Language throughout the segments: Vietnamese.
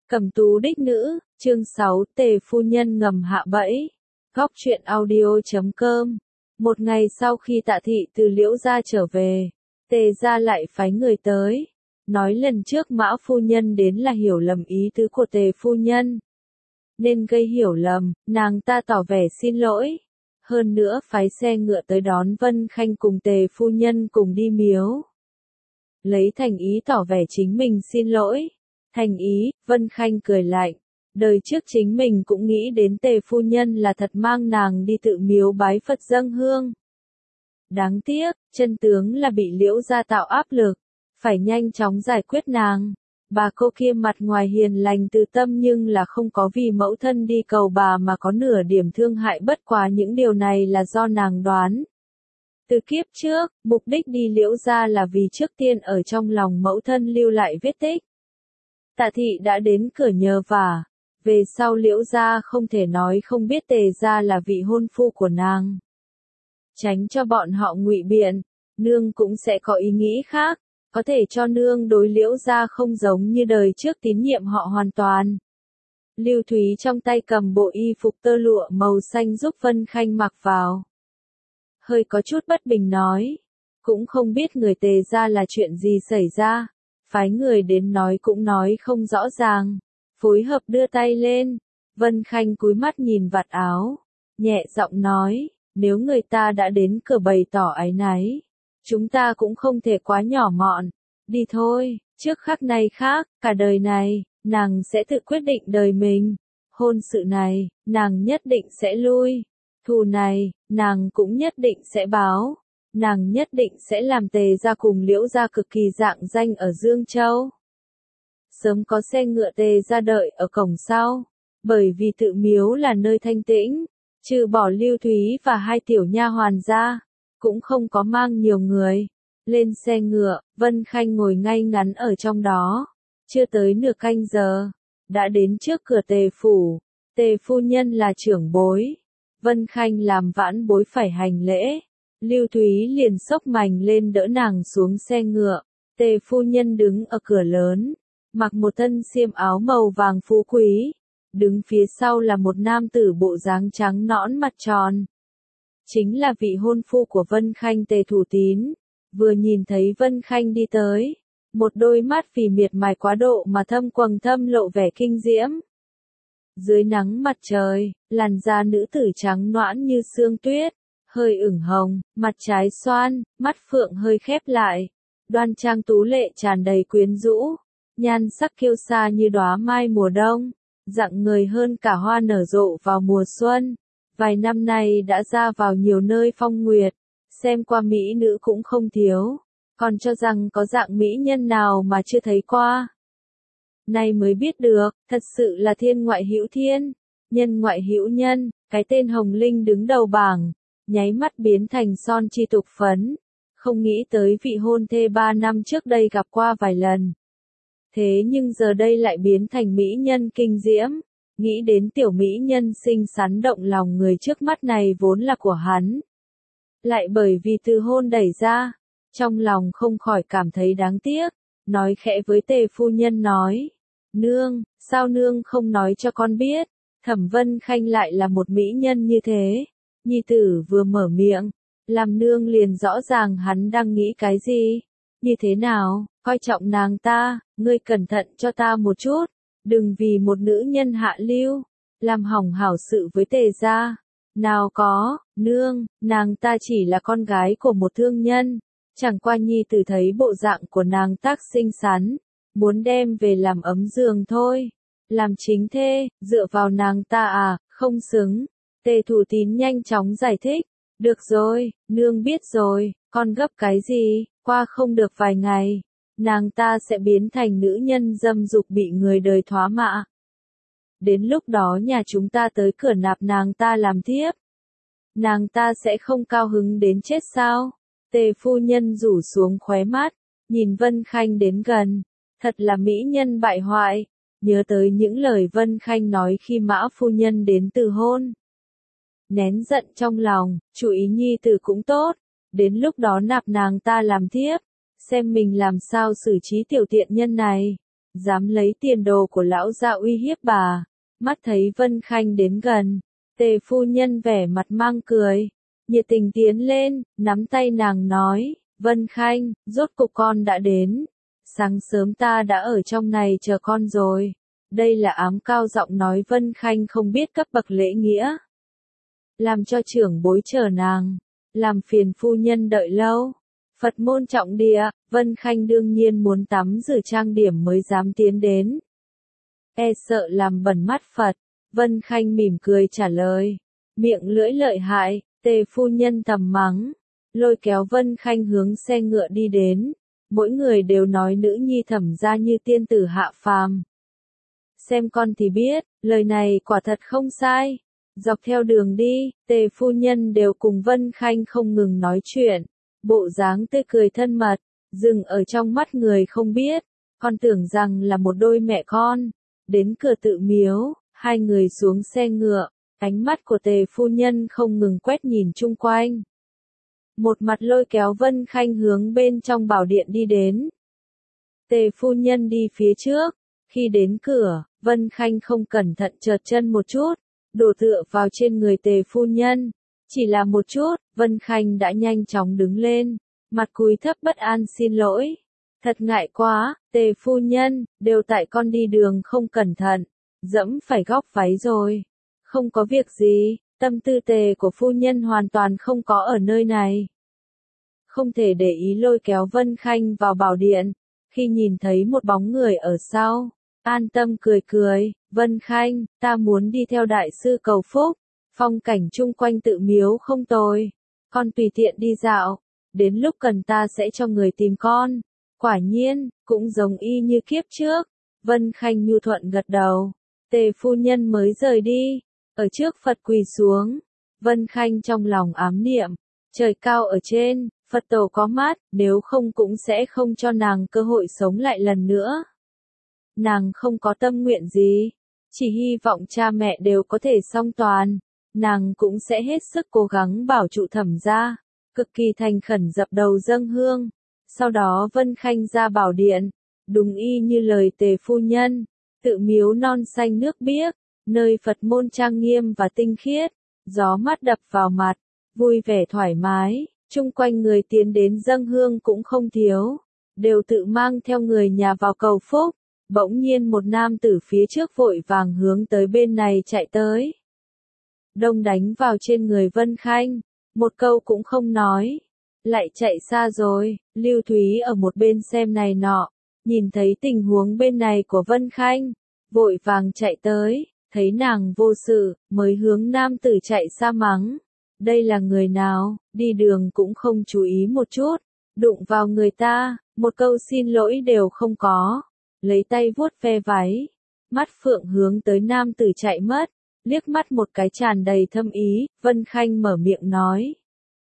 Cẩm tú đích nữ, chương 6, Tề phu nhân ngầm hạ bẫy. Góc truyện audio.com. Một ngày sau khi Tạ thị từ Liễu gia trở về, Tề gia lại phái người tới, nói lần trước Mã phu nhân đến là hiểu lầm ý tứ của Tề phu nhân, nên gây hiểu lầm, nàng ta tỏ vẻ xin lỗi. Hơn nữa phái xe ngựa tới đón Vân Khanh cùng Tề phu nhân cùng đi miếu. Lấy thành ý tỏ vẻ chính mình xin lỗi. Thành ý, Vân Khanh cười lạnh. Đời trước chính mình cũng nghĩ đến Tề phu nhân là thật mang nàng đi tự miếu bái Phật dâng hương. Đáng tiếc, chân tướng là bị Liễu gia tạo áp lực, phải nhanh chóng giải quyết nàng. Bà cô kia mặt ngoài hiền lành từ tâm nhưng là không có vì mẫu thân đi cầu bà mà có nửa điểm thương hại, bất quá những điều này là do nàng đoán. Từ kiếp trước, mục đích đi Liễu gia là vì trước tiên ở trong lòng mẫu thân lưu lại vết tích. Tạ thị đã đến cửa nhờ vả, về sau Liễu gia không thể nói không biết Tề gia là vị hôn phu của nàng. Tránh cho bọn họ ngụy biện, nương cũng sẽ có ý nghĩ khác, có thể cho nương đối Liễu gia không giống như đời trước tín nhiệm họ hoàn toàn. Lưu Thúy trong tay cầm bộ y phục tơ lụa màu xanh giúp Vân Khanh mặc vào. Hơi có chút bất bình nói, cũng không biết người Tề gia là chuyện gì xảy ra. Phái người đến nói cũng nói không rõ ràng, phối hợp đưa tay lên, Vân Khanh cúi mắt nhìn vạt áo, nhẹ giọng nói, nếu người ta đã đến cửa bày tỏ áy náy, chúng ta cũng không thể quá nhỏ mọn, đi thôi, trước khắc này khác, cả đời này, nàng sẽ tự quyết định đời mình, hôn sự này, nàng nhất định sẽ lui, thù này, nàng cũng nhất định sẽ báo. Nàng nhất định sẽ làm Tề gia cùng Liễu gia cực kỳ rạng danh ở Dương Châu. Sớm có xe ngựa Tề gia đợi ở cổng sau, bởi vì tự miếu là nơi thanh tĩnh, trừ bỏ Lưu Thúy và hai tiểu nha hoàn ra, cũng không có mang nhiều người. Lên xe ngựa, Vân Khanh ngồi ngay ngắn ở trong đó, chưa tới nửa canh giờ, đã đến trước cửa Tề phủ. Tề phu nhân là trưởng bối, Vân Khanh làm vãn bối phải hành lễ. Lưu Thúy liền xốc mành lên đỡ nàng xuống xe ngựa. Tề phu nhân đứng ở cửa lớn, mặc một thân xiêm áo màu vàng phú quý, đứng phía sau là một nam tử bộ dáng trắng nõn mặt tròn. Chính là vị hôn phu của Vân Khanh, Tề Thủ Tín. Vừa nhìn thấy Vân Khanh đi tới, một đôi mắt vì miệt mài quá độ mà thâm quầng thâm lộ vẻ kinh diễm. Dưới nắng mặt trời, làn da nữ tử trắng nõn như sương tuyết, hơi ửng hồng, mặt trái xoan, mắt phượng hơi khép lại, đoan trang tú lệ tràn đầy quyến rũ, nhan sắc kiêu sa như đóa mai mùa đông, rạng người hơn cả hoa nở rộ vào mùa xuân. Vài năm nay đã ra vào nhiều nơi phong nguyệt, xem qua mỹ nữ cũng không thiếu, còn cho rằng có dạng mỹ nhân nào mà chưa thấy qua. Nay mới biết được, thật sự là thiên ngoại hữu thiên, nhân ngoại hữu nhân, cái tên Hồng Linh đứng đầu bảng. Nháy mắt biến thành son chi tục phấn, không nghĩ tới vị hôn thê 3 năm trước đây gặp qua vài lần. Thế nhưng giờ đây lại biến thành mỹ nhân kinh diễm, nghĩ đến tiểu mỹ nhân xinh xắn động lòng người trước mắt này vốn là của hắn. Lại bởi vì từ hôn đẩy ra, trong lòng không khỏi cảm thấy đáng tiếc, nói khẽ với Tề phu nhân nói, nương, sao nương không nói cho con biết, Thẩm Vân Khanh lại là một mỹ nhân như thế. Nhi tử vừa mở miệng, làm nương liền rõ ràng hắn đang nghĩ cái gì. Như thế nào, coi trọng nàng ta, ngươi cẩn thận cho ta một chút, đừng vì một nữ nhân hạ lưu, làm hỏng hảo sự với Tề gia. Nào có, nương, nàng ta chỉ là con gái của một thương nhân, chẳng qua nhi tử thấy bộ dạng của nàng tác xinh xắn, muốn đem về làm ấm giường thôi. Làm chính thê, dựa vào nàng ta à, không xứng. Tề Thủ Tín nhanh chóng giải thích, được rồi, nương biết rồi, con gấp cái gì, qua không được vài ngày, nàng ta sẽ biến thành nữ nhân dâm dục bị người đời thoá mạ. Đến lúc đó nhà chúng ta tới cửa nạp nàng ta làm thiếp. Nàng ta sẽ không cao hứng đến chết sao? Tề phu nhân rủ xuống khóe mắt, nhìn Vân Khanh đến gần, thật là mỹ nhân bại hoại, nhớ tới những lời Vân Khanh nói khi Mã phu nhân đến từ hôn. Nén giận trong lòng, chú ý nhi tử cũng tốt, đến lúc đó nạp nàng ta làm thiếp, xem mình làm sao xử trí tiểu tiện nhân này. dám lấy tiền đồ của lão gia uy hiếp bà. Mắt thấy Vân Khanh đến gần, Tề phu nhân vẻ mặt mang cười, nhiệt tình tiến lên, nắm tay nàng nói, Vân Khanh, rốt cục con đã đến. Sáng sớm ta đã ở trong này chờ con rồi. Đây là ám cao giọng nói Vân Khanh không biết cấp bậc lễ nghĩa. Làm cho trưởng bối chờ nàng, làm phiền phu nhân đợi lâu. Phật môn trọng địa, Vân Khanh đương nhiên muốn tắm rửa trang điểm mới dám tiến đến. E sợ làm bẩn mắt Phật, Vân Khanh mỉm cười trả lời. Miệng lưỡi lợi hại, Tề phu nhân thầm mắng, lôi kéo Vân Khanh hướng xe ngựa đi đến. Mỗi người đều nói nữ nhi Thẩm gia như tiên tử hạ phàm. Xem con thì biết, lời này quả thật không sai. Dọc theo đường đi, Tề phu nhân đều cùng Vân Khanh không ngừng nói chuyện. Bộ dáng tươi cười thân mật, dừng ở trong mắt người không biết. Con tưởng rằng là một đôi mẹ con. Đến cửa tự miếu, hai người xuống xe ngựa. Ánh mắt của Tề phu nhân không ngừng quét nhìn chung quanh. Một mặt lôi kéo Vân Khanh hướng bên trong bảo điện đi đến. Tề phu nhân đi phía trước. Khi đến cửa, Vân Khanh không cẩn thận trượt chân một chút, đổ tựa vào trên người Tề phu nhân. Chỉ là một chút, Vân Khanh đã nhanh chóng đứng lên, mặt cúi thấp bất an xin lỗi. Thật ngại quá, Tề phu nhân, đều tại con đi đường không cẩn thận, dẫm phải góc váy rồi. Không có việc gì, tâm tư Tề của phu nhân hoàn toàn không có ở nơi này. Không thể để ý lôi kéo Vân Khanh vào bảo điện, khi nhìn thấy một bóng người ở sau, an tâm cười cười, Vân Khanh, ta muốn đi theo đại sư cầu phúc, phong cảnh chung quanh tự miếu không tồi, con tùy tiện đi dạo, đến lúc cần ta sẽ cho người tìm con. Quả nhiên, cũng giống y như kiếp trước, Vân Khanh nhu thuận gật đầu, Tề phu nhân mới rời đi, ở trước Phật quỳ xuống, Vân Khanh trong lòng ám niệm, trời cao ở trên, Phật tổ có mắt, nếu không cũng sẽ không cho nàng cơ hội sống lại lần nữa. Nàng không có tâm nguyện gì, chỉ hy vọng cha mẹ đều có thể song toàn, nàng cũng sẽ hết sức cố gắng bảo trụ Thẩm gia, cực kỳ thành khẩn dập đầu dâng hương. Sau đó Vân Khanh ra bảo điện, đúng y như lời Tề phu nhân, tự miếu non xanh nước biếc, nơi Phật môn trang nghiêm và tinh khiết, gió mát đập vào mặt, vui vẻ thoải mái, chung quanh người tiến đến dâng hương cũng không thiếu, đều tự mang theo người nhà vào cầu phúc. Bỗng nhiên một nam tử phía trước vội vàng hướng tới bên này chạy tới. Đông đánh vào trên người Vân Khanh, một câu cũng không nói. Lại chạy xa rồi, Lưu Thúy ở một bên xem này nọ, nhìn thấy tình huống bên này của Vân Khanh, vội vàng chạy tới, thấy nàng vô sự, mới hướng nam tử chạy xa mắng. Đây là người nào, đi đường cũng không chú ý một chút, đụng vào người ta, một câu xin lỗi đều không có. Lấy tay vuốt ve váy, mắt phượng hướng tới nam tử chạy mất, liếc mắt một cái tràn đầy thâm ý, Vân Khanh mở miệng nói.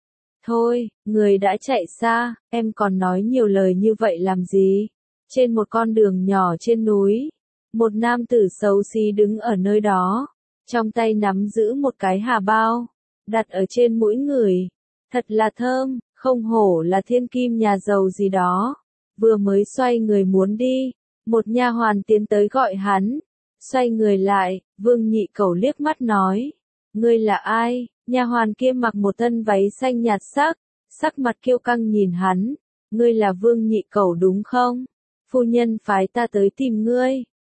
Thôi, người đã chạy xa, em còn nói nhiều lời như vậy làm gì? Trên một con đường nhỏ trên núi, một nam tử xấu xí đứng ở nơi đó, trong tay nắm giữ một cái hà bao, đặt ở trên mũi người. Thật là thơm, không hổ là thiên kim nhà giàu gì đó. Vừa mới xoay người muốn đi, một nha hoàn tiến tới gọi hắn, xoay người lại, Vương Nhị Cẩu liếc mắt nói, ngươi là ai? Nha hoàn kia mặc một thân váy xanh nhạt sắc mặt kiêu căng nhìn hắn, ngươi là Vương Nhị Cẩu đúng không? Phu nhân phái ta tới tìm ngươi.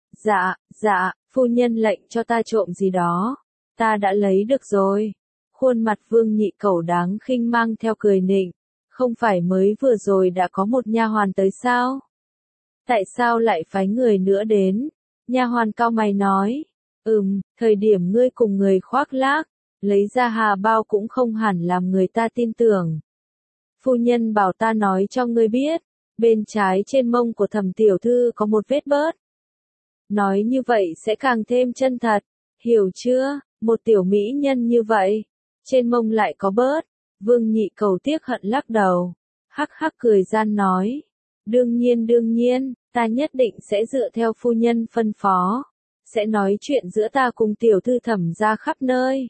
Dạ, phu nhân lệnh cho ta trộm gì đó, ta đã lấy được rồi. Khuôn mặt Vương Nhị Cẩu đáng khinh mang theo cười nịnh, không phải mới vừa rồi đã có một nha hoàn tới sao? Tại sao lại phái người nữa đến? Nha hoàn cau mày nói, thời điểm ngươi cùng người khoác lác, lấy ra hà bao cũng không hẳn làm người ta tin tưởng. Phu nhân bảo ta nói cho ngươi biết, bên trái trên mông của Thẩm tiểu thư có một vết bớt. Nói như vậy sẽ càng thêm chân thật, hiểu chưa? Một tiểu mỹ nhân như vậy, trên mông lại có bớt. Vương Nhị Cẩu tiếc hận lắc đầu, hắc hắc cười gian nói, đương nhiên, ta nhất định sẽ dựa theo phu nhân phân phó, sẽ nói chuyện giữa ta cùng tiểu thư Thẩm ra khắp nơi.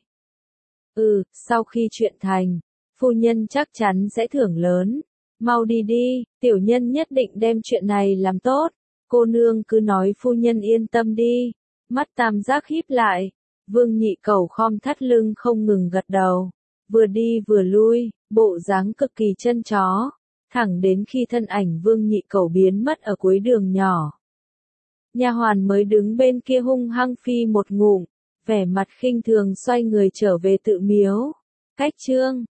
Sau khi chuyện thành, phu nhân chắc chắn sẽ thưởng lớn, mau đi đi, tiểu nhân nhất định đem chuyện này làm tốt, cô nương cứ nói phu nhân yên tâm đi. Mắt tam giác híp lại, Vương Nhị Cẩu khom thắt lưng không ngừng gật đầu, vừa đi vừa lui, bộ dáng cực kỳ chân chó, thẳng đến khi thân ảnh Vương Nhị Cẩu biến mất ở cuối đường nhỏ. Nha hoàn mới đứng bên kia hung hăng phi một ngụm, vẻ mặt khinh thường xoay người trở về tự miếu. Cách chương